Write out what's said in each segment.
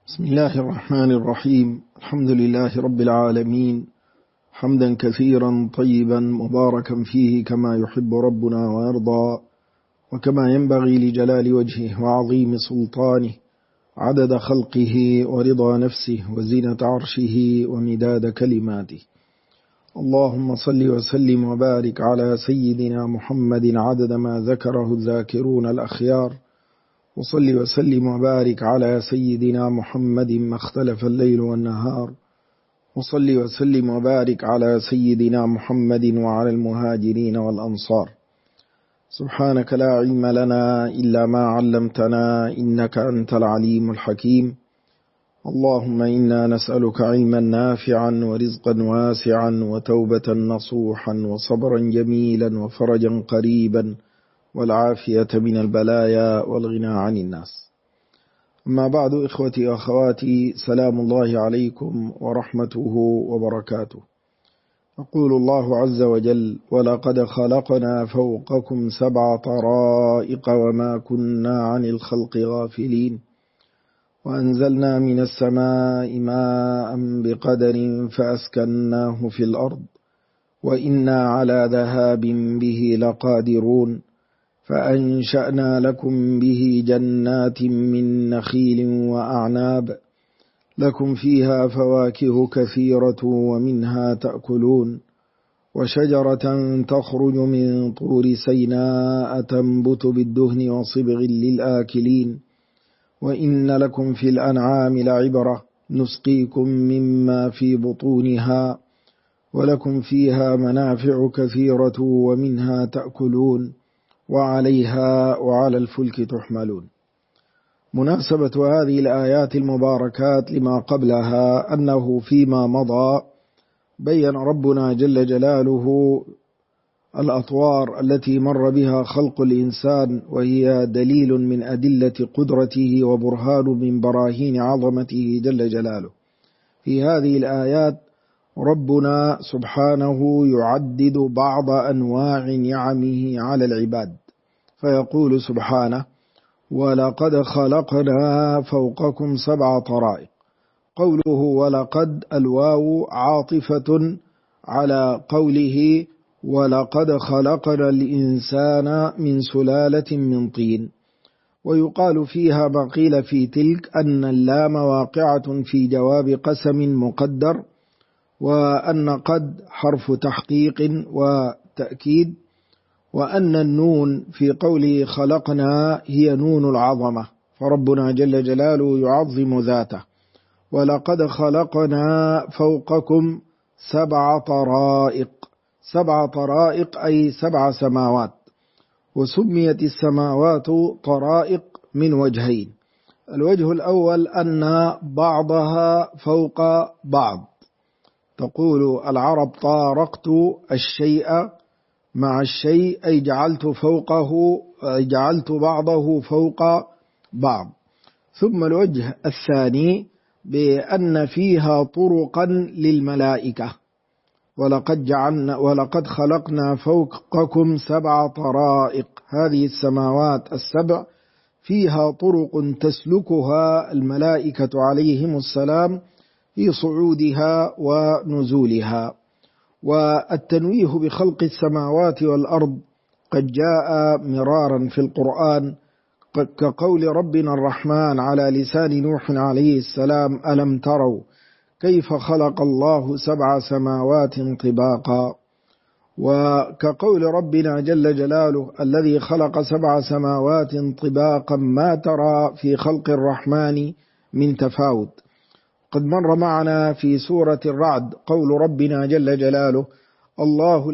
بسم الله الرحمن الرحيم. الحمد لله رب العالمين، حمدا كثيرا طيبا مباركا فيه كما يحب ربنا ويرضى، وكما ينبغي لجلال وجهه وعظيم سلطانه، عدد خلقه ورضا نفسه وزينة عرشه ومداد كلماته. اللهم صل وسلم وبارك على سيدنا محمد عدد ما ذكره الذاكرون الأخيار، وصل وسلم وبارك على سيدنا محمد ما اختلف الليل والنهار، وصل وسلم وبارك على سيدنا محمد وعلى المهاجرين والأنصار. سبحانك لا علم لنا إلا ما علمتنا إنك أنت العليم الحكيم. اللهم إنا نسألك علما نافعا ورزقا واسعا وتوبة نصوحا وصبرا جميلا وفرجا قريبا والعافية من البلايا والغنى عن الناس. أما بعد، إخوتي وأخواتي، سلام الله عليكم ورحمته وبركاته. يقول الله عز وجل: ولقد خلقنا فوقكم 7 طرائق وما كنا عن الخلق غافلين وأنزلنا من السماء ماء بقدر فأسكناه في الأرض وإنا على ذهاب به لقادرون فأنشأنا لكم به جنات من نخيل وأعناب لكم فيها فواكه كثيرة ومنها تأكلون وشجرة تخرج من طور سيناء تنبت بالدهن وصبغ للآكلين وإن لكم في الأنعام لعبرة نسقيكم مما في بطونها ولكم فيها منافع كثيرة ومنها تأكلون وعليها وعلى الفلك تحملون. مناسبة هذه الآيات المباركات لما قبلها أنه فيما مضى بين ربنا جل جلاله الأطوار التي مر بها خلق الإنسان، وهي دليل من أدلة قدرته وبرهان من براهين عظمته جل جلاله. في هذه الآيات ربنا سبحانه يعدد بعض أنواع نعمه على العباد، فيقول سبحانه: ولقد خلقنا فوقكم 7 طرائق. قوله ولقد الواو عاطفة على قوله ولقد خلقنا الإنسان من سلالة من طين، ويقال فيها ما قيل في تلك أن اللام واقعة في جواب قسم مقدر، وأن قد حرف تحقيق وتأكيد، وأن النون في قوله خلقنا هي نون العظمة، فربنا جل جلاله يعظم ذاته. ولقد خلقنا فوقكم 7 طرائق. 7 طرائق أي 7 سماوات، وسميت السماوات طرائق من وجهين. الوجه الأول أن بعضها فوق بعض، تقول العرب: طارقت الشيء مع الشيء، أي جعلت بعضه فوق بعض. ثم الوجه الثاني بأن فيها طرقا للملائكة. ولقد خلقنا فوقكم 7 طرائق، هذه السماوات ال7 فيها طرق تسلكها الملائكة عليهم السلام في صعودها ونزولها. والتنويه بخلق السماوات والأرض قد جاء مرارا في القرآن، كقول ربنا الرحمن على لسان نوح عليه السلام: ألم تروا كيف خلق الله 7 سماوات طباقا. وكقول ربنا جل جلاله: الذي خلق 7 سماوات طباقا ما ترى في خلق الرحمن من تفاوت. قد مر معنا في سورة الرعد قول ربنا جل جلاله: الله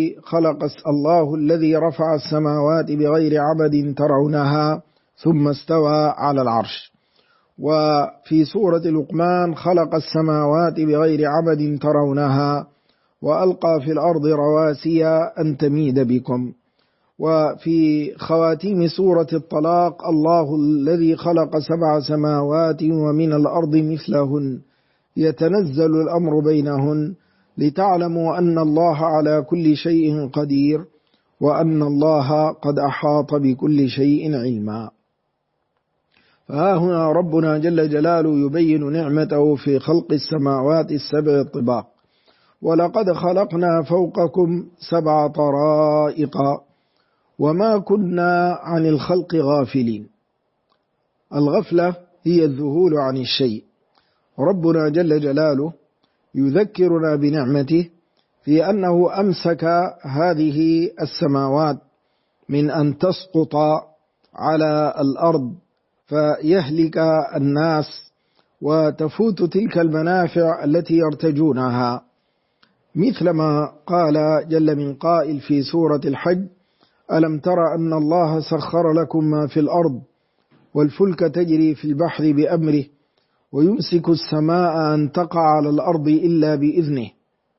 الذي رفع السماوات بغير عمد ترونها ثم استوى على العرش. وفي سورة لقمان: خلق السماوات بغير عمد ترونها وألقى في الأرض رواسي أن تميد بكم. وفي خواتيم سورة الطلاق: الله الذي خلق 7 سماوات ومن الأرض مثلهن يتنزل الأمر بينهن لتعلموا أن الله على كل شيء قدير وأن الله قد أحاط بكل شيء علما. فها هنا ربنا جل جلاله يبين نعمته في خلق السماوات السبع الطباق. ولقد خلقنا فوقكم 7 طرائق وما كنا عن الخلق غافلين. الغفلة هي الذهول عن الشيء. ربنا جل جلاله يذكرنا بنعمته في أنه أمسك هذه السماوات من أن تسقط على الأرض فيهلك الناس وتفوت تلك المنافع التي يرتجونها، مثلما قال جل من قائل في سورة الحج: ألم تر أن الله سخر لكم ما في الأرض والفلك تجري في البحر بأمره ويمسك السماء أن تقع على الأرض إلا بإذنه.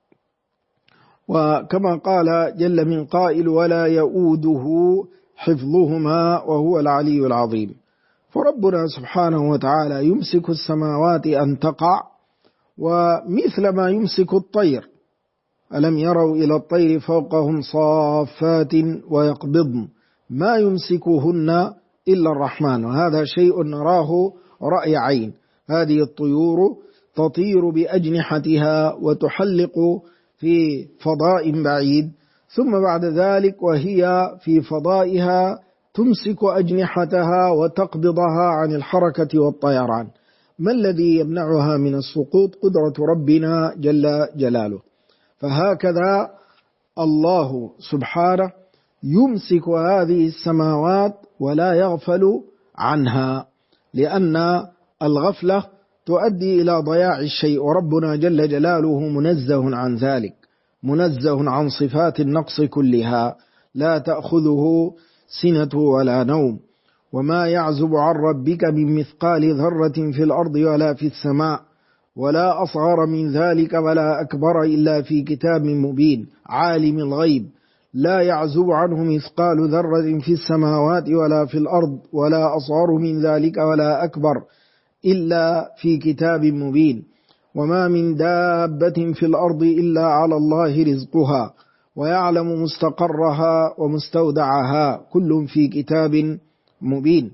وكما قال جل من قائل: ولا يؤوده حفظهما وهو العلي العظيم. فربنا سبحانه وتعالى يمسك السماوات أن تقع، ومثل ما يمسك الطير. ألم يروا إلى الطير فوقهم صافات ويقبضن ما يمسكهن إلا الرحمن، وهذا شيء نراه رأي عين. هذه الطيور تطير بأجنحتها وتحلق في فضاء بعيد، ثم بعد ذلك وهي في فضائها تمسك أجنحتها وتقبضها عن الحركة والطيران. ما الذي يمنعها من السقوط؟ قدرة ربنا جل جلاله. فهكذا الله سبحانه يمسك هذه السماوات ولا يغفل عنها، لأن الغفلة تؤدي إلى ضياع الشيء، وربنا جل جلاله منزه عن ذلك، منزه عن صفات النقص كلها، لا تأخذه سنة ولا نوم. وما يعزب عن ربك من مثقال ذرة في الأرض ولا في السماء ولا أصغر من ذلك ولا أكبر إلا في كتاب مبين. عالم الغيب لا يعزب عنه مثقال ذرة في السماوات ولا في الأرض ولا أصغر من ذلك ولا أكبر إلا في كتاب مبين. وما من دابة في الأرض إلا على الله رزقها ويعلم مستقرها ومستودعها كل في كتاب مبين.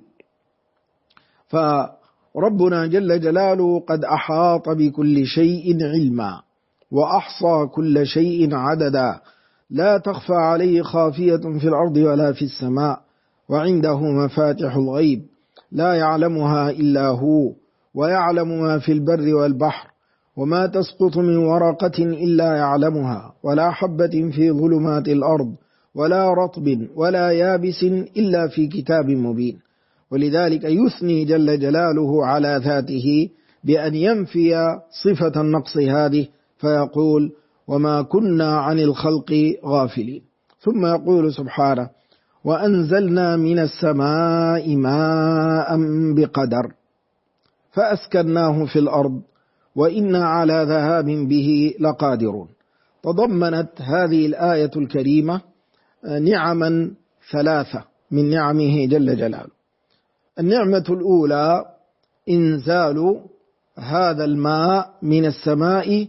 فربنا جل جلاله قد أحاط بكل شيء علما وأحصى كل شيء عددا، لا تخفى عليه خافية في الأرض ولا في السماء، وعنده مفاتح الغيب لا يعلمها إلا هو، ويعلم ما في البر والبحر، وما تسقط من ورقة إلا يعلمها، ولا حبة في ظلمات الأرض ولا رطب ولا يابس إلا في كتاب مبين. ولذلك يثني جل جلاله على ذاته بأن ينفي صفة النقص هذه، فيقول: وما كنا عن الخلق غافلين. ثم يقول سبحانه: وأنزلنا من السماء ماء بقدر فأسكناه في الأرض وإنا على ذهاب به لقادرون. تضمنت هذه الآية الكريمة نعما 3 من نعمه جل جلاله. النعمة الأولى إنزال هذا الماء من السماء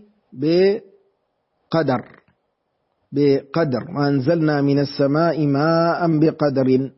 بقدر، وأنزلنا من السماء ماء بقدر،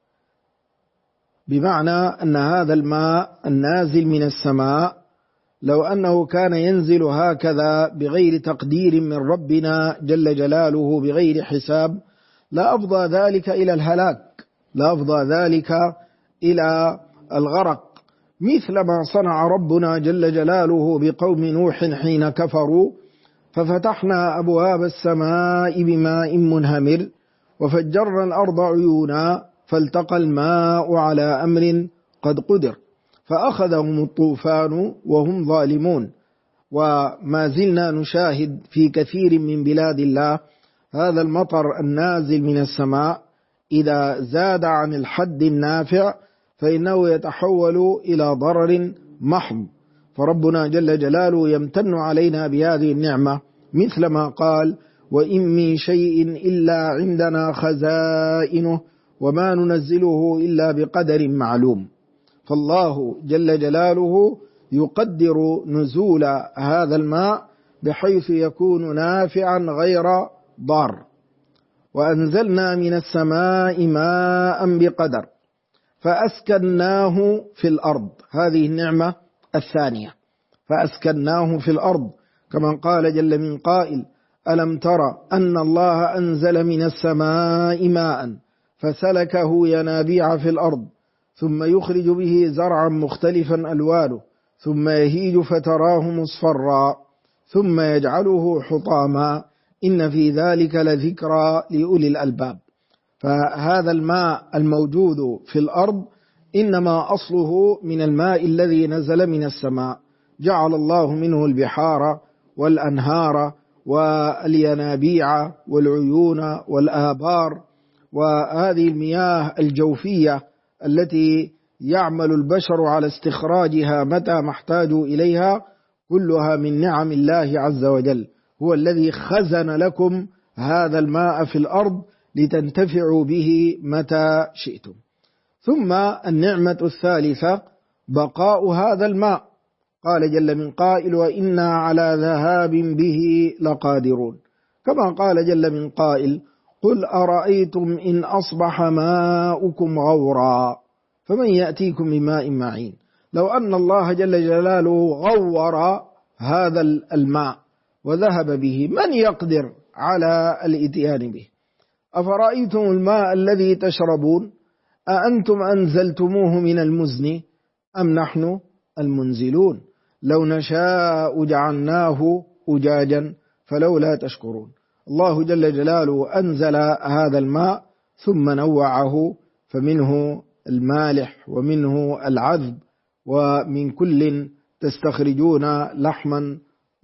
بمعنى أن هذا الماء النازل من السماء لو أنه كان ينزل هكذا بغير تقدير من ربنا جل جلاله بغير حساب لا أفضى ذلك إلى الهلاك، لا أفضى ذلك إلى الغرق، مثل ما صنع ربنا جل جلاله بقوم نوح حين كفروا ففتحنا أبواب السماء بماء منهمر وفجرنا الأرض عيونا فالتقى الماء على أمر قد قدر فأخذهم الطوفان وهم ظالمون. وما زلنا نشاهد في كثير من بلاد الله هذا المطر النازل من السماء إذا زاد عن الحد النافع فإنه يتحول إلى ضرر محض. فربنا جل جلاله يمتن علينا بهذه النعمة، مثل ما قال: وإن من شيء إلا عندنا خزائنه وما ننزله إلا بقدر معلوم. فالله جل جلاله يقدر نزول هذا الماء بحيث يكون نافعا غير ضار. وأنزلنا من السماء ماء بقدر فأسكناه في الأرض. هذه النعمة الثانية، فأسكناه في الأرض، كما قال جل من قائل: ألم تر أن الله أنزل من السماء ماء فسلكه ينابيع في الأرض ثم يخرج به زرعا مختلفا ألوانه ثم يهيج فتراه مصفرا ثم يجعله حطاما إن في ذلك لذكرى لأولي الألباب. فهذا الماء الموجود في الأرض إنما أصله من الماء الذي نزل من السماء، جعل الله منه البحار والأنهار والينابيع والعيون والآبار، وهذه المياه الجوفية التي يعمل البشر على استخراجها متى ما احتاجوا إليها، كلها من نعم الله عز وجل. هو الذي خزن لكم هذا الماء في الأرض لتنتفعوا به متى شئتم. ثم النعمة الثالثة بقاء هذا الماء، قال جل من قائل: وإنا على ذهاب به لقادرون. كما قال جل من قائل: قل أرأيتم إن أصبح ماؤكم غورا فمن يأتيكم بماء معين. لو أن الله جل جلاله غور هذا الماء وذهب به، من يقدر على الإتيان به؟ أفرأيتم الماء الذي تشربون أأنتم أنزلتموه من المزن أم نحن المنزلون لو نشاء جعلناه أجاجا فلولا تشكرون. الله جل جلاله أنزل هذا الماء ثم نوعه، فمنه المالح ومنه العذب، ومن كل تستخرجون لحما،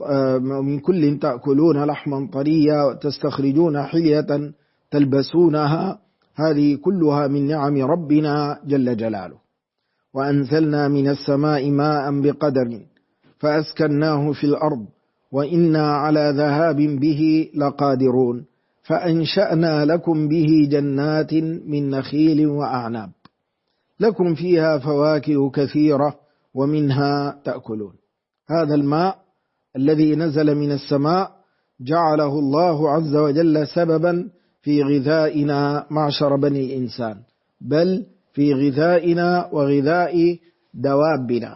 من كل تأكلون لحما طريا وتستخرجون حلية تلبسونها. هذه كلها من نعم ربنا جل جلاله. وأنزلنا من السماء ماء بقدر فأسكناه في الأرض وإنا على ذهاب به لقادرون فأنشأنا لكم به جنات من نخيل وأعناب لكم فيها فواكه كثيرة ومنها تأكلون. هذا الماء الذي نزل من السماء جعله الله عز وجل سببا في غذائنا معشر بني الإنسان، بل في غذائنا وغذاء دوابنا،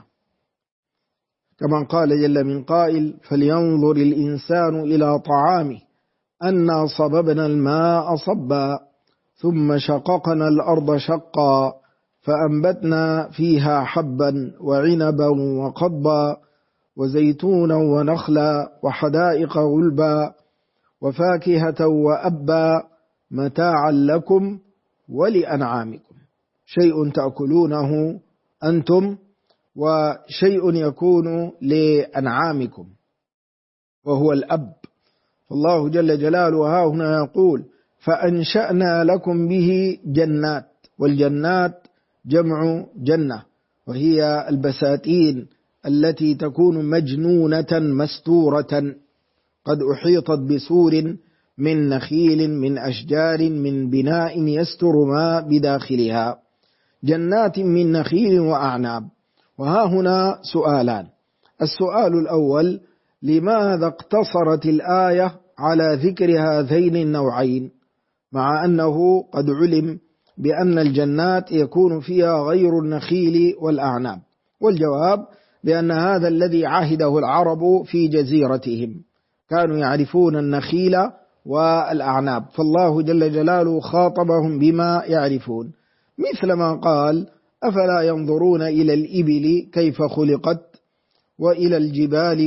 كما قال جل من قائل: فلينظر الإنسان إلى طعامه أنا صببنا الماء صبا ثم شققنا الأرض شقا فأنبتنا فيها حبا وعنبا وقضبا وزيتونا ونخلا وحدائق غلبا وفاكهة وأبا متاعا لكم ولأنعامكم. شيء تأكلونه أنتم وشيء يكون لأنعامكم وهو الأب. فالله جل جلاله ها هنا يقول: فأنشأنا لكم به جنات، والجنات جمع جنة، وهي البساتين التي تكون مجنونة مستورة قد أحيطت بسور من نخيل من أشجار من بناء يستر ما بداخلها، جنات من نخيل وأعناب. وها هنا سؤالان: السؤال الأول: لماذا اقتصرت الآية على ذكر هذين النوعين مع أنه قد علم بأن الجنات يكون فيها غير النخيل والأعناب؟ والجواب بأن هذا الذي عهده العرب في جزيرتهم، كانوا يعرفون النخيل والأعناب، فالله جل جلاله خاطبهم بما يعرفون، مثل ما قال: أفلا ينظرون إلى الإبل كيف خلقت وإلى الجبال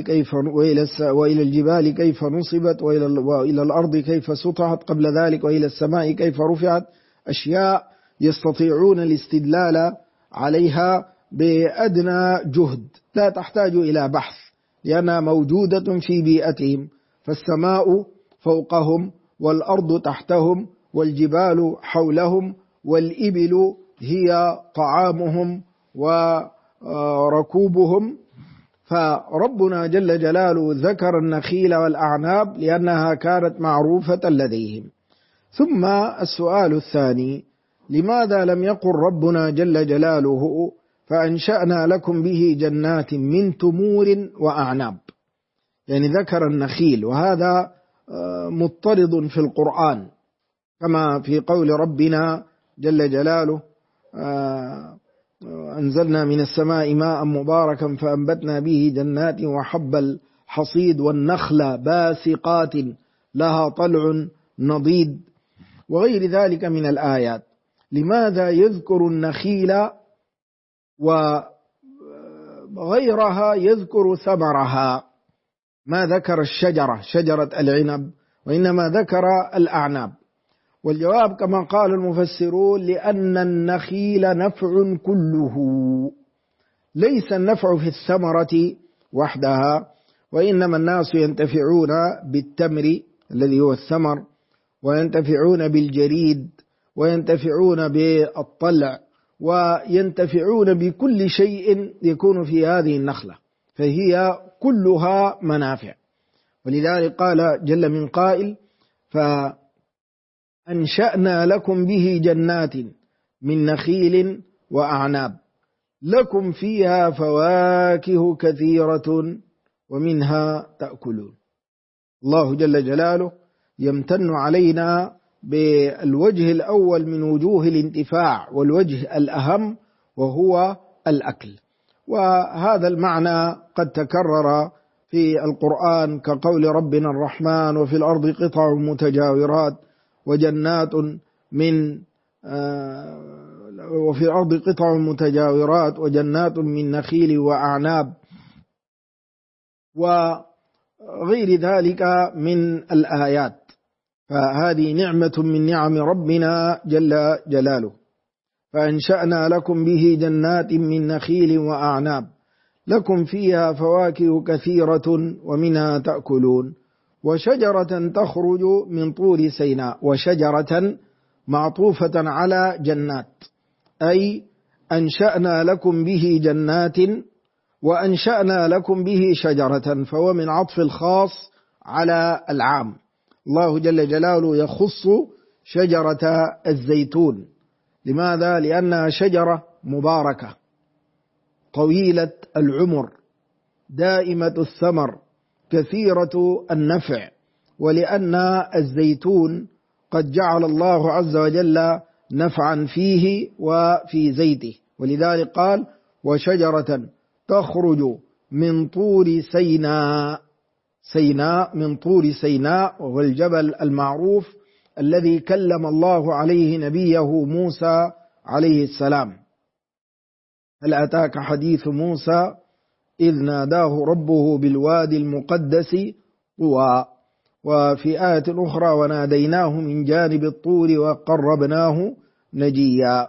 كيف نصبت وإلى الأرض كيف سطحت قبل ذلك وإلى السماء كيف رفعت. أشياء يستطيعون الاستدلال عليها بأدنى جهد، لا تحتاج إلى بحث لأنها موجودة في بيئتهم، فالسماء فوقهم والأرض تحتهم والجبال حولهم والإبل هي طعامهم وركوبهم. فربنا جل جلاله ذكر النخيل والأعناب لأنها كانت معروفة لديهم. ثم السؤال الثاني: لماذا لم يقل ربنا جل جلاله فأنشأنا لكم به جنات من تمور وأعناب؟ يعني ذكر النخيل، وهذا مضطرد في القرآن، كما في قول ربنا جل جلاله: أنزلنا من السماء ماء مباركا فأنبتنا به جنات وحب الحصيد والنخل باسقات لها طلع نضيد وغير ذلك من الآيات. لماذا يذكر النخيل وغيرها يذكر ثمرها؟ ما ذكر شجرة العنب، وإنما ذكر الأعناب. والجواب كما قال المفسرون لأن النخيل نفع كله، ليس النفع في الثمرة وحدها، وإنما الناس ينتفعون بالتمر الذي هو الثمر، وينتفعون بالجريد، وينتفعون بالطلع، وينتفعون بكل شيء يكون في هذه النخلة، فهي كلها منافع. ولذلك قال جل من قائل: فأنشأنا لكم به جنات من نخيل وأعناب لكم فيها فواكه كثيرة ومنها تأكلون. الله جل جلاله يمتن علينا بالوجه الأول من وجوه الانتفاع، والوجه الأهم وهو الأكل. وهذا المعنى قد تكرر في القرآن كقول ربنا الرحمن: وفي الأرض قطع متجاورات وجنات وفي الأرض قطع متجاورات وجنات من نخيل وأعناب، وغير ذلك من الآيات. فهذه نعمة من نعم ربنا جل جلاله. فأنشأنا لكم به جنات من نخيل وأعناب لكم فيها فواكه كثيرة ومنها تأكلون وشجرة تخرج من طور سيناء. وشجرة معطوفة على جنات، أي أنشأنا لكم به جنات وأنشأنا لكم به شجرة، فهو من عطف الخاص على العام. الله جل جلاله يخص شجرة الزيتون. لماذا؟ لأنها شجرة مباركة طويلة العمر دائمة الثمر كثيرة النفع، ولأن الزيتون قد جعل الله عز وجل نفعا فيه وفي زيته، ولذلك قال: وشجرة تخرج من طور سيناء. سيناء من طور سيناء، وهو الجبل المعروف الذي كلم الله عليه نبيه موسى عليه السلام. هل أتاك حديث موسى إذ ناداه ربه بالوادي المقدس طوى. وفي آية أخرى: وناديناه من جانب الطور وقربناه نجيا.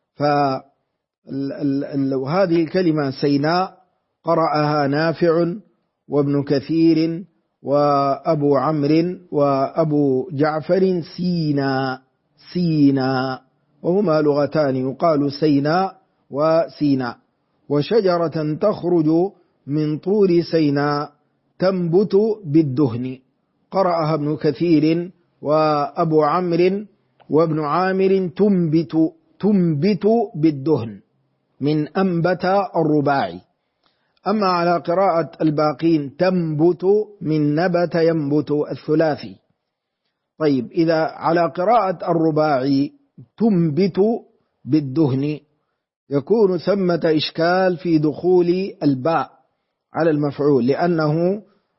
فهذه الكلمة سيناء قرأها نافع وابن كثير وأبو عمرو وأبو جعفر سيناء، وهما لغتان يقال سيناء وسيناء. وشجرة تخرج من طور سيناء تنبت بالدهن، قرأها ابن كثير وأبو عمرو وابن عامر تنبت بالدهن من أنبت الرباعي. أما على قراءة الباقين تنبت من نبت ينبت الثلاثي. طيب، إذا على قراءة الرباعي تنبت بالدهن يكون ثمة إشكال في دخول الباء على المفعول، لأنه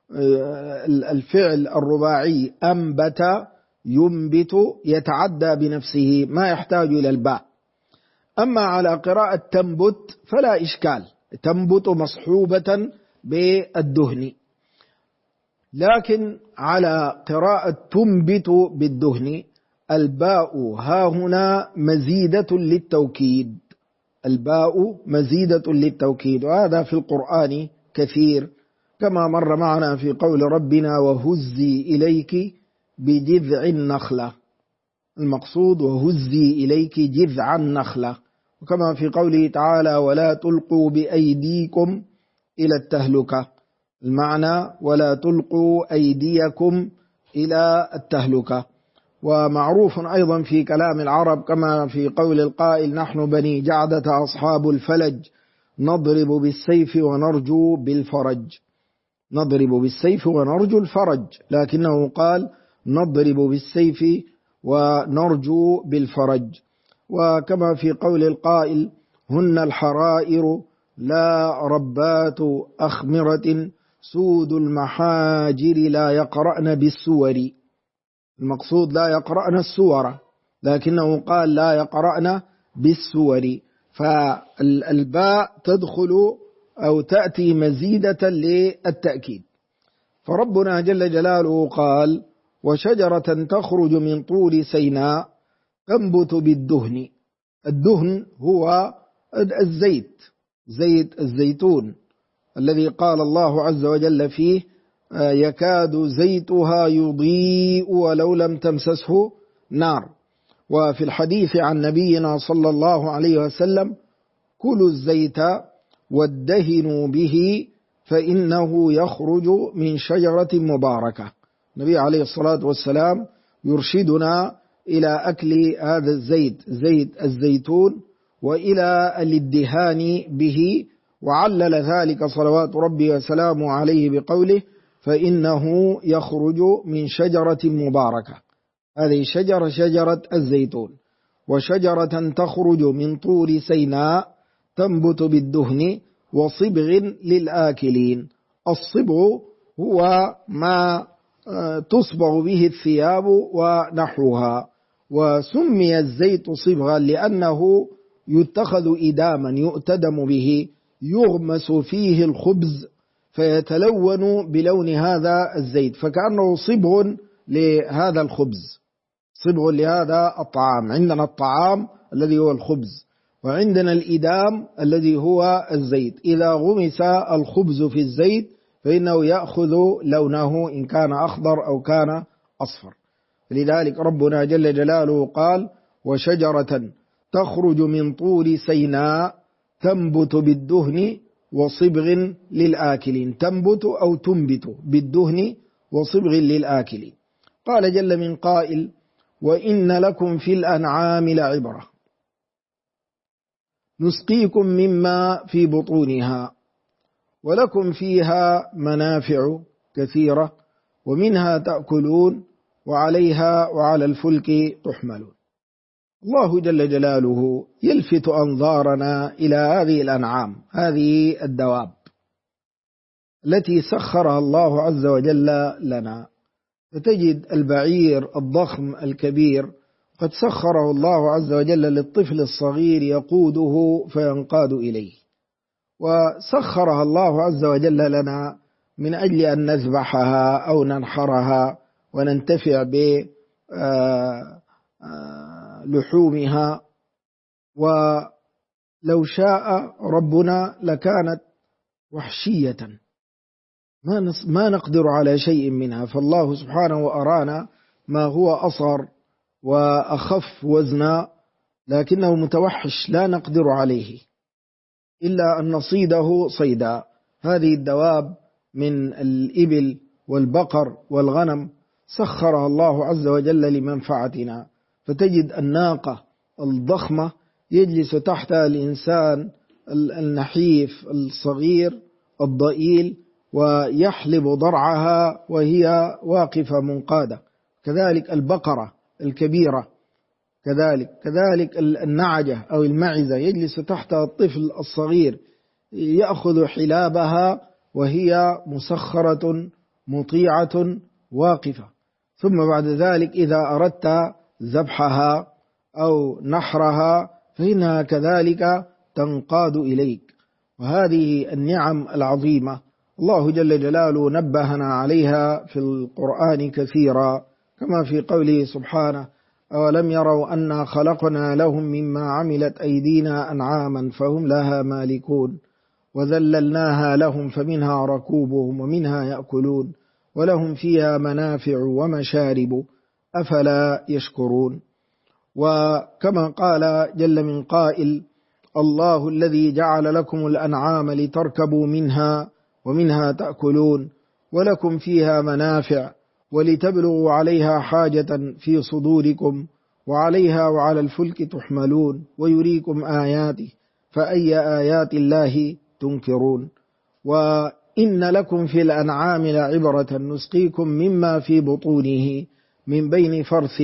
الفعل الرباعي أنبت ينبت يتعدى بنفسه ما يحتاج إلى الباء. أما على قراءة تنبت فلا إشكال، تنبت مصحوبة بالدهن. لكن على قراءة تنبت بالدهن الباء ها هنا مزيدة للتوكيد، الباء مزيدة للتوكيد، وهذا في القرآن كثير كما مر معنا في قول ربنا: وهزي إليك بجذع النخلة. المقصود وهزي إليك جذع النخلة، وكما في قوله تعالى: ولا تلقوا بأيديكم إلى التهلكة. المعنى: ولا تلقوا أيديكم إلى التهلكة. ومعروف أيضا في كلام العرب كما في قول القائل: نحن بني جعدة أصحاب الفلج نضرب بالسيف ونرجو بالفرج. نضرب بالسيف ونرجو الفرج، لكنه قال نضرب بالسيف ونرجو بالفرج. وكما في قول القائل: هن الحرائر لا ربات أخمرة سود المحاجر لا يقرأن بالسور. المقصود لا يقرأن السور، لكنه قال لا يقرأن بالسور، فالباء تدخل أو تأتي مزيدة للتأكيد. فربنا جل جلاله قال: وشجرة تخرج من طور سيناء تنبت بالدهن. الدهن هو الزيت، زيت الزيتون الذي قال الله عز وجل فيه: يكاد زيتها يضيء ولو لم تمسسه نار. وفي الحديث عن نبينا صلى الله عليه وسلم: كلوا الزيت وادهنوا به فإنه يخرج من شجرة مباركة. النبي عليه الصلاة والسلام يرشدنا إلى أكل هذا الزيت، زيت الزيتون، وإلى الادهان به، وعلل ذلك صلوات ربي وسلامه عليه بقوله: فإنه يخرج من شجرة مباركة. هذه شجرة الزيتون. وشجرة تخرج من طور سيناء تنبت بالدهن وصبغ للآكلين. الصبغ هو ما تصبغ به الثياب ونحوها، وسمي الزيت صبغا لأنه يتخذ إداما يؤتدم به، يغمس فيه الخبز فيتلون بلون هذا الزيت، فكأنه صبغ لهذا الخبز، صبغ لهذا الطعام. عندنا الطعام الذي هو الخبز، وعندنا الإدام الذي هو الزيت. إذا غمس الخبز في الزيت فإنه يأخذ لونه إن كان أخضر أو كان أصفر. لذلك ربنا جل جلاله قال: وشجرة تخرج من طور سيناء تنبت بالدهن وصبغ للآكلين. تنبت أو تنبت بالدهن وصبغ للآكلين. قال جل من قائل: وإن لكم في الأنعام لعبرة نسقيكم مما في بطونها ولكم فيها منافع كثيرة ومنها تأكلون وعليها وعلى الفلك تحملون. الله جل جلاله يلفت أنظارنا إلى هذه الأنعام، هذه الدواب التي سخرها الله عز وجل لنا. فتجد البعير الضخم الكبير قد سخره الله عز وجل للطفل الصغير يقوده فينقاد إليه، وسخرها الله عز وجل لنا من أجل أن نذبحها أو ننحرها وننتفع بلحومها. ولو شاء ربنا لكانت وحشية ما نقدر على شيء منها، فالله سبحانه وأرانا ما هو أصغر وأخف وزنا، لكنه متوحش لا نقدر عليه إلا أن نصيده صيدا. هذه الدواب من الإبل والبقر والغنم سخرها الله عز وجل لمنفعتنا. فتجد الناقة الضخمة يجلس تحتها الإنسان النحيف الصغير الضئيل ويحلب ضرعها وهي واقفة منقادة. كذلك البقرة الكبيرة، كذلك النعجة أو المعزة يجلس تحتها الطفل الصغير يأخذ حلابها وهي مسخرة مطيعة واقفة. ثم بعد ذلك إذا أردت ذبحها أو نحرها فإنها كذلك تنقاد إليك. وهذه النعم العظيمة الله جل جلاله نبهنا عليها في القرآن كثيرا، كما في قوله سبحانه: أولم يروا أنا خلقنا لهم مما عملت أيدينا أنعاما فهم لها مالكون وذللناها لهم فمنها ركوبهم ومنها يأكلون ولهم فيها منافع ومشارب أفلا يشكرون. وكما قال جل من قائل: الله الذي جعل لكم الأنعام لتركبوا منها ومنها تأكلون ولكم فيها منافع ولتبلغوا عليها حاجة في صدوركم وعليها وعلى الفلك تحملون ويريكم آياته فأي آيات الله تنكرون. وإن لكم في الأنعام لعبرة نسقيكم مما في بطونه من بين فرث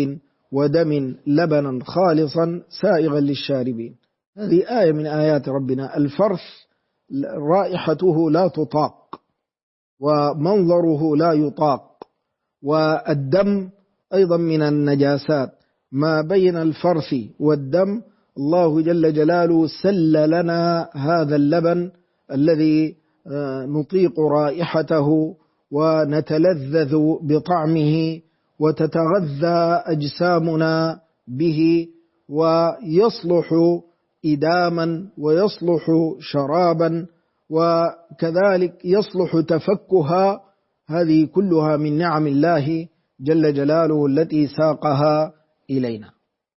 ودم لبنا خالصا سائغا للشاربين. هذه آية من آيات ربنا. الفرث رائحته لا تطاق ومنظره لا يطاق، والدم أيضا من النجاسات. ما بين الفرث والدم الله جل جلاله سل لنا هذا اللبن الذي نطيق رائحته ونتلذذ بطعمه وتتغذى أجسامنا به، ويصلح إداما ويصلح شرابا، وكذلك يصلح تفكها. هذه كلها من نعم الله جل جلاله التي ساقها إلينا.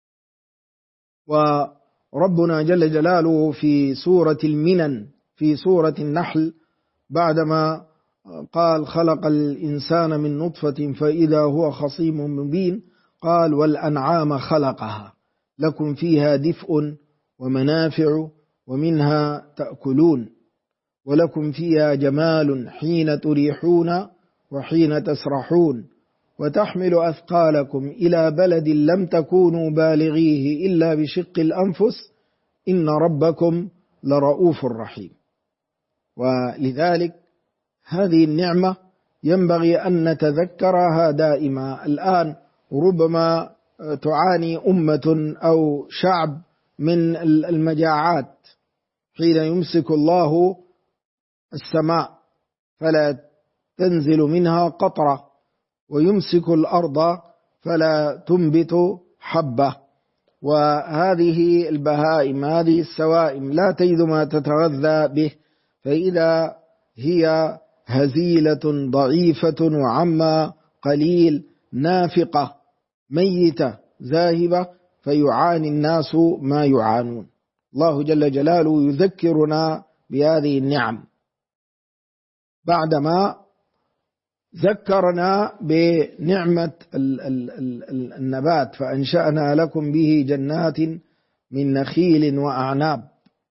وربنا جل جلاله في سورة المنن في سورة النحل بعدما قال خلق الإنسان من نطفة فإذا هو خصيم مبين قال والأنعام خلقها لكم فيها دفء ومنافع ومنها تأكلون ولكم فيها جمال حين تريحون وحين تسرحون وتحمل أثقالكم إلى بلد لم تكونوا بالغيه إلا بشق الأنفس إن ربكم لرؤوف رحيم. ولذلك هذه النعمة ينبغي أن نتذكرها دائما. الآن ربما تعاني أمة أو شعب من المجاعات حين يمسك الله السماء فلا تنزل منها قطرة ويمسك الأرض فلا تنبت حبة، وهذه البهائم هذه السوائم لا تجد ما تتغذى به، فإذا هي هزيلة ضعيفة وعما قليل نافقة ميتة ذاهبة فيعاني الناس ما يعانون. الله جل جلاله يذكرنا بهذه النعم بعدما ذكرنا بنعمة النبات فأنشأنا لكم به جنات من نخيل وأعناب،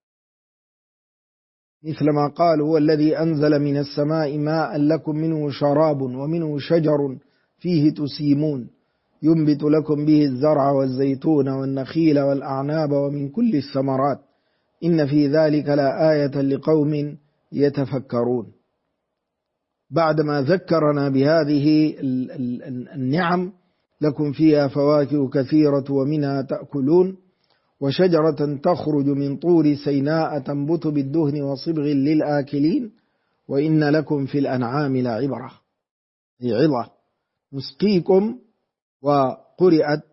مثلما قال هو الذي أنزل من السماء ماء لكم منه شراب ومنه شجر فيه تسيمون ينبت لكم به الزرع والزيتون والنخيل والأعناب ومن كل الثمرات إن في ذلك لآية لقوم يتفكرون. بعدما ذكرنا بهذه النعم لكم فيها فواكه كثيرة ومنها تأكلون وشجرة تخرج من طور سيناء تنبت بالدهن وصبغ للآكلين وإن لكم في الأنعام لعبرة، هي عظة. نسقيكم وقرئت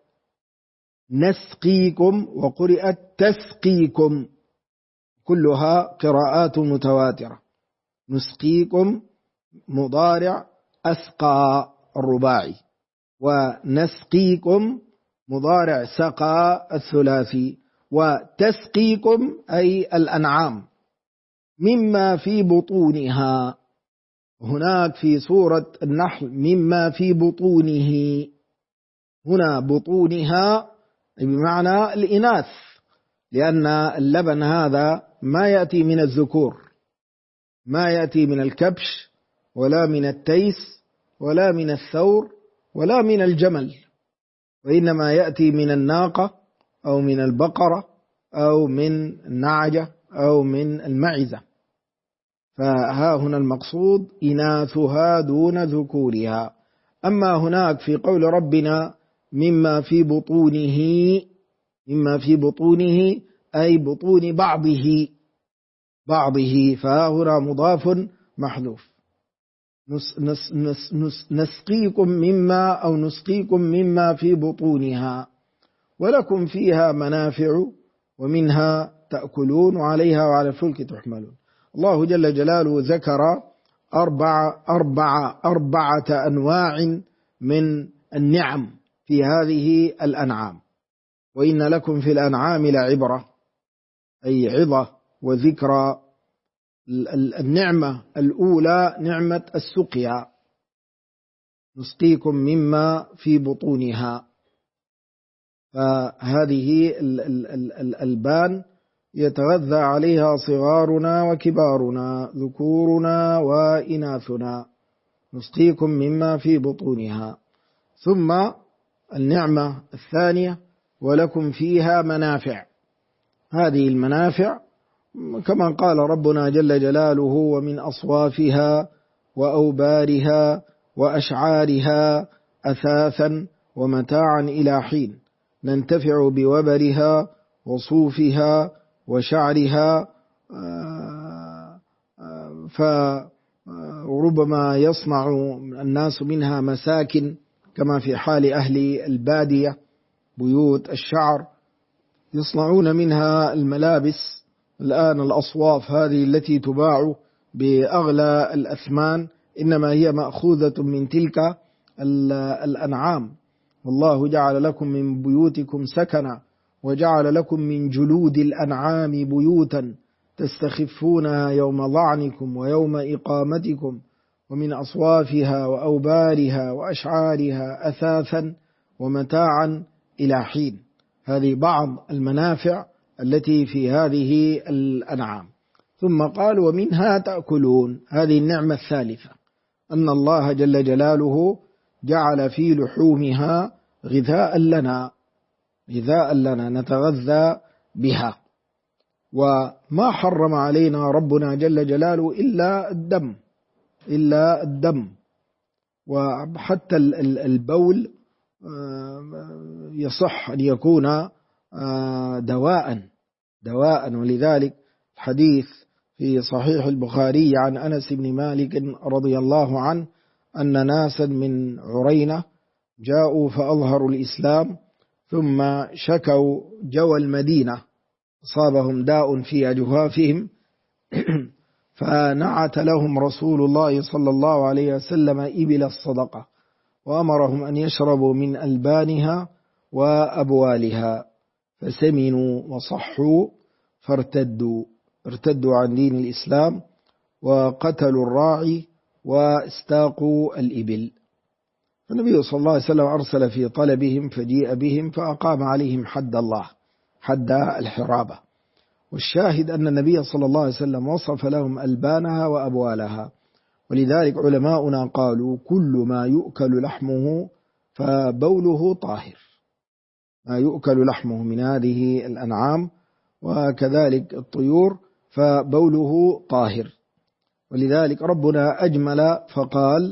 نسقيكم وقرئت تسقيكم، كلها قراءات متواترة. نسقيكم مضارع أسقى الرباعي، ونسقيكم مضارع سقى الثلاثي، وتسقيكم أي الأنعام مما في بطونها. هناك في سورة النحل مما في بطونه، هنا بطونها بمعنى الإناث، لأن اللبن هذا ما يأتي من الذكور، ما يأتي من الكبش ولا من التيس ولا من الثور ولا من الجمل، وإنما يأتي من الناقة أو من البقرة أو من النعجة أو من المعزة. فها هنا المقصود إناثها دون ذكورها. أما هناك في قول ربنا مما في بطونه، مما في بطونه أي بطون بعضه، فها هنا مضاف محذوف. نسقيكم مما أو نسقيكم مما في بطونها ولكم فيها منافع ومنها تأكلون وعليها وعلى الفلك تحملون. الله جل جلاله ذكر أربعة أنواع من النعم في هذه الأنعام. وإن لكم في الأنعام لعبرة أي عظة وذكرى. النعمة الأولى نعمة السقيا، نسقيكم مما في بطونها، فهذه الألبان يتغذى عليها صغارنا وكبارنا ذكورنا وإناثنا، نسقيكم مما في بطونها. ثم النعمة الثانية ولكم فيها منافع. هذه المنافع كما قال ربنا جل جلاله ومن أصوافها وأوبارها وأشعارها أثاثا ومتاعا إلى حين، ننتفع بوبرها وصوفها وشعرها، فربما يصنع الناس منها مساكن كما في حال أهل البادية، بيوت الشعر يصنعون منها الملابس. الآن الأصواف هذه التي تباع بأغلى الأثمان إنما هي مأخوذة من تلك الأنعام. والله جعل لكم من بيوتكم سكنا وجعل لكم من جلود الأنعام بيوتا تستخفونها يوم ضعنكم ويوم إقامتكم ومن أصوافها وأوبارها وأشعارها أثاثا ومتاعا إلى حين. هذه بعض المنافع التي في هذه الأنعام. ثم قال ومنها تأكلون. هذه النعمة الثالثة، أن الله جل جلاله جعل في لحومها غذاء لنا نتغذى بها. وما حرم علينا ربنا جل جلاله إلا الدم، وحتى البول يصح أن يكون دواء. ولذلك الحديث في صحيح البخاري عن أنس بن مالك رضي الله عنه أن ناسا من عرينة جاءوا فأظهروا الإسلام ثم شكوا جوى المدينة، أصابهم داء في أجوافهم فنعت لهم رسول الله صلى الله عليه وسلم إبل الصدقة وأمرهم أن يشربوا من ألبانها وأبوالها، فسمنوا وصحوا فارتدوا عن دين الإسلام وقتلوا الراعي واستاقوا الإبل. النبي صلى الله عليه وسلم أرسل في طلبهم فجيء بهم فأقام عليهم حد الله، حد الحرابة. والشاهد أن النبي صلى الله عليه وسلم وصف لهم ألبانها وأبوالها. ولذلك علماؤنا قالوا كل ما يؤكل لحمه فبوله طاهر، ما يؤكل لحمه من هذه الأنعام وكذلك الطيور فبوله طاهر. ولذلك ربنا أجمل فقال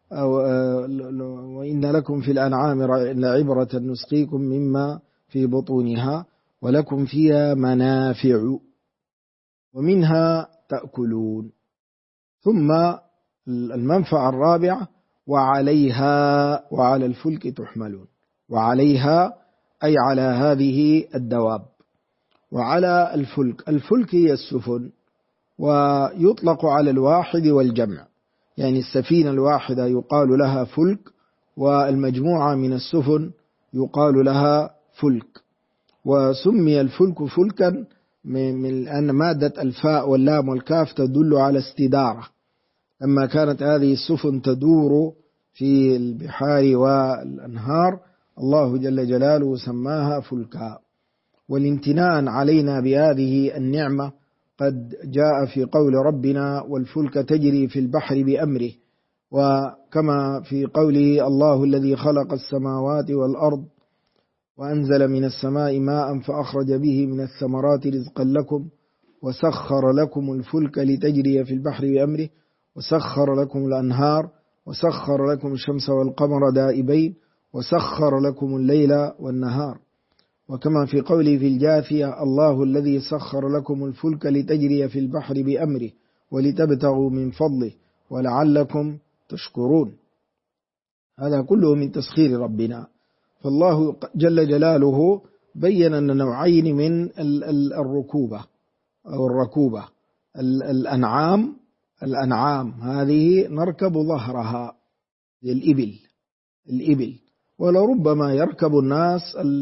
وإن لكم في الأنعام لعبرة نسقيكم مما في بطونها ولكم فيها منافع ومنها تأكلون. ثم المنفعة الرابعة وعليها وعلى الفلك تحملون. وعليها أي على هذه الدواب. وعلى الفلك هي السفن، ويطلق على الواحد والجمع، يعني السفينة الواحدة يقال لها فلك، والمجموعة من السفن يقال لها فلك. وسمي الفلك فلكا من أن مادة الفاء واللام والكاف تدل على استدارة، لما كانت هذه السفن تدور في البحار والأنهار الله جل جلاله سماها فلكا. والامتنان علينا بهذه النعمة قد جاء في قول ربنا والفلك تجري في البحر بأمره، وكما في قوله الله الذي خلق السماوات والأرض وأنزل من السماء ماء فأخرج به من الثمرات رزقا لكم وسخر لكم الفلك لتجري في البحر بأمره وسخر لكم الأنهار وسخر لكم الشمس والقمر دائبين وسخر لكم الليل والنهار. وكما في قوله في الجاثية الله الذي سخر لكم الفلك لتجري في البحر بأمره ولتبتغوا من فضله ولعلكم تشكرون. هذا كله من تسخير ربنا. فالله جل جلاله بين أن نوعين من الركوبة أو الركوبة. الأنعام هذه نركب ظهرها الإبل، ولربما يركب الناس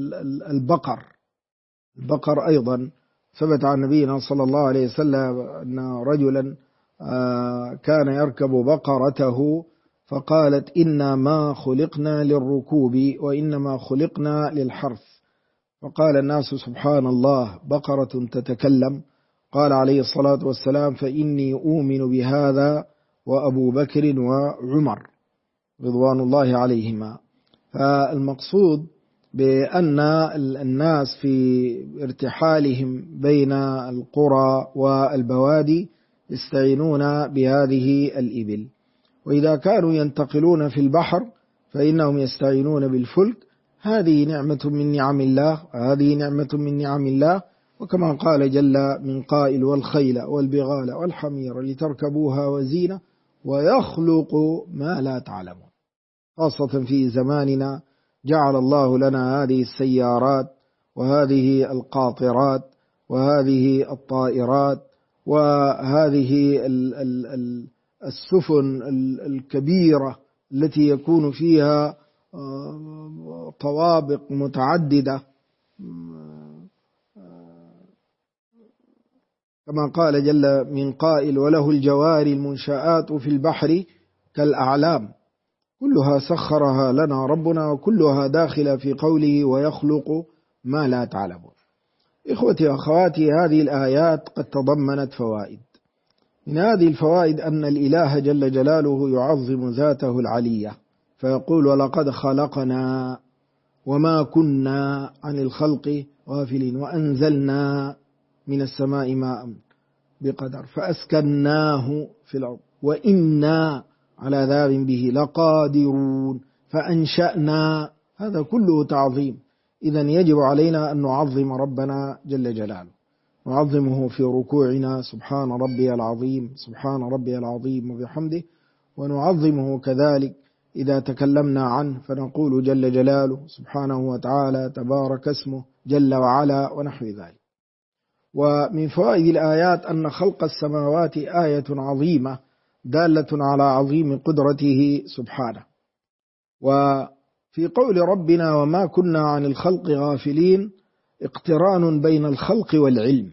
البقر أيضا. ثبت عن نبينا صلى الله عليه وسلم أن رجلا كان يركب بقرته فقالت إنا ما خلقنا للركوب وإنما خلقنا للحرث. فقال الناس سبحان الله بقرة تتكلم؟ قال عليه الصلاة والسلام فإني أؤمن بهذا وأبو بكر وعمر رضوان الله عليهما. فالمقصود بأن الناس في ارتحالهم بين القرى والبوادي يستعينون بهذه الإبل، وإذا كانوا ينتقلون في البحر فإنهم يستعينون بالفلك. هذه نعمة من نعم الله، وهذه نعمة من نعم الله. وكما قال جل من قائل: والخيل والبغال والحمير لتركبوها وزينة ويخلق ما لا تعلمون. خاصة في زماننا جعل الله لنا هذه السيارات وهذه القاطرات وهذه الطائرات وهذه السفن الكبيرة التي يكون فيها طوابق متعددة، كما قال جل من قائل: وله الجوار المنشآت في البحر كالأعلام كلها سخرها لنا ربنا، وكلها داخلة في قوله ويخلق ما لا تعلمون. إخوتي وأخواتي، هذه الآيات قد تضمنت فوائد. من هذه الفوائد أن الإله جل جلاله يعظم ذاته العلية، فيقول: ولقد خلقنا وما كنا عن الخلق غافلين، وأنزلنا من السماء ماء بقدر فأسكناه في الأرض وإنا على ذهاب به لقادرون فأنشأنا. هذا كله تعظيم. إذن يجب علينا أن نعظم ربنا جل جلاله، نعظمه في ركوعنا: سبحان ربي العظيم، سبحان ربي العظيم وبحمده. ونعظمه كذلك إذا تكلمنا عنه فنقول جل جلاله سبحانه وتعالى تبارك اسمه جل وعلا ونحو ذلك. ومن فوائد الآيات أن خلق السماوات آية عظيمة دالة على عظيم قدرته سبحانه. وفي قول ربنا وما كنا عن الخلق غافلين اقتران بين الخلق والعلم،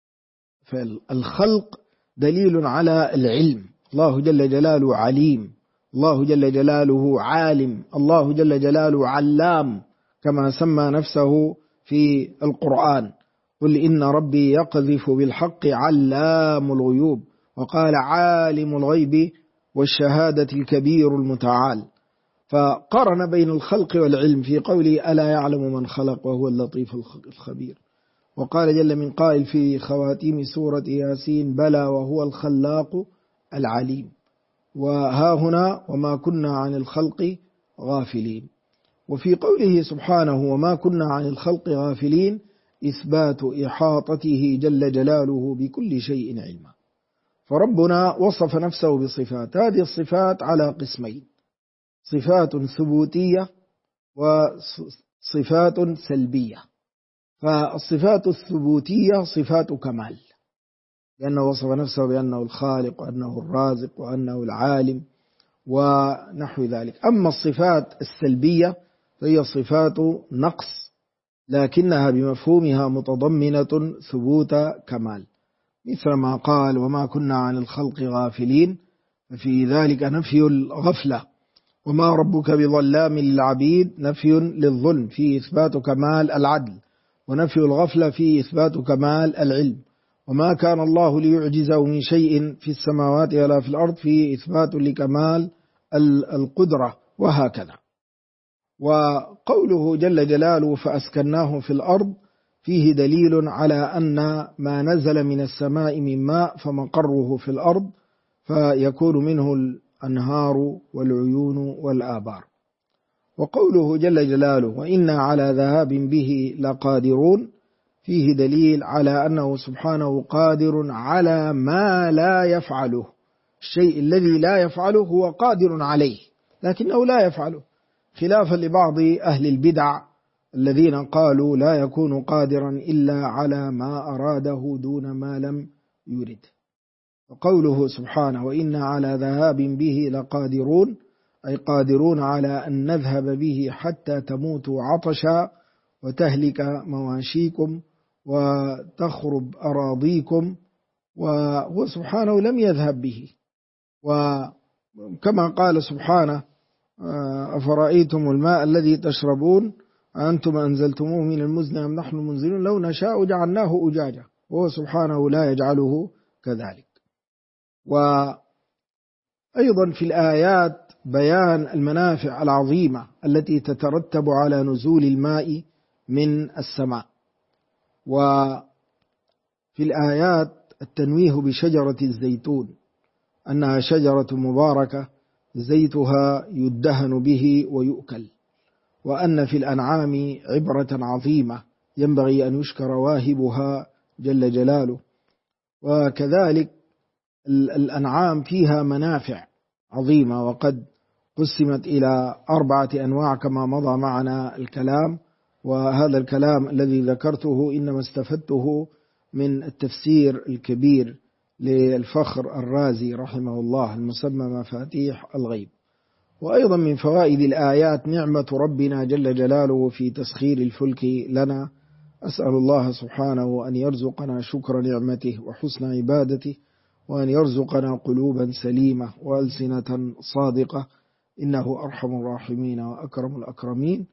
فالخلق دليل على العلم. الله جل جلاله عليم، الله جل جلاله عالم، الله جل جلاله علام، كما سمى نفسه في القرآن: قل إن ربي يقذف بالحق علام الغيوب، وقال عالم الغيب والشهادة الكبير المتعال. فقرن بين الخلق والعلم في قوله ألا يعلم من خلق وهو اللطيف الخبير. وقال جل من قائل في خواتيم سورة ياسين: بلى وهو الخلاق العليم. وها هنا وما كنا عن الخلق غافلين. وفي قوله سبحانه وما كنا عن الخلق غافلين إثبات إحاطته جل جلاله بكل شيء علما. فربنا وصف نفسه بصفات، هذه الصفات على قسمين: صفات ثبوتية وصفات سلبية. فالصفات الثبوتية صفات كمال، لأنه وصف نفسه بأنه الخالق وأنه الرازق وأنه العالم ونحو ذلك. أما الصفات السلبية فهي صفات نقص، لكنها بمفهومها متضمنة ثبوت كمال، مثل ما قال وما كنا عن الخلق غافلين، ففي ذلك نفي الغفلة. وما ربك بظلام للعبيد نفي للظلم فيه إثبات كمال العدل، ونفي الغفلة فيه إثبات كمال العلم. وما كان الله ليعجزه من شيء في السماوات ولا في الأرض فيه إثبات لكمال القدرة، وهكذا. وقوله جل جلاله فأسكناه في الأرض فيه دليل على أن ما نزل من السماء من ماء فمقره في الأرض، فيكون منه الأنهار والعيون والآبار. وقوله جل جلاله وإنا على ذهاب به لقادرون فيه دليل على أنه سبحانه قادر على ما لا يفعله. الشيء الذي لا يفعله هو قادر عليه لكنه لا يفعله، خلافا لبعض أهل البدع الذين قالوا لا يكون قادرا إلا على ما أراده دون ما لم يرد. وقوله سبحانه وإنا على ذهاب به لقادرون أي قادرون على أن نذهب به حتى تموتوا عطشا وتهلك مواشيكم وتخرب أراضيكم، وهو سبحانه لم يذهب به. وكما قال سبحانه أفرأيتم الماء الذي تشربون أنتم أنزلتموه من المزن أم نحن منزلون لو نشاء جعلناه أجاجا، وهو سبحانه لا يجعله كذلك. وأيضا في الآيات بيان المنافع العظيمة التي تترتب على نزول الماء من السماء. وفي الآيات التنويه بشجرة الزيتون أنها شجرة مباركة زيتها يدهن به ويؤكل، وأن في الأنعام عبرة عظيمة ينبغي أن يشكر واهبها جل جلاله. وكذلك الأنعام فيها منافع عظيمة، وقد قسمت إلى 4 أنواع كما مضى معنا الكلام، وهذا الكلام الذي ذكرته إنما استفدته من التفسير الكبير للفخر الرازي رحمه الله المسمى مفاتيح الغيب. وأيضا من فوائد الآيات نعمة ربنا جل جلاله في تسخير الفلك لنا. أسأل الله سبحانه أن يرزقنا شكر نعمته وحسن عبادته، وأن يرزقنا قلوبا سليمة وألسنة صادقة، إنه أرحم الراحمين وأكرم الأكرمين.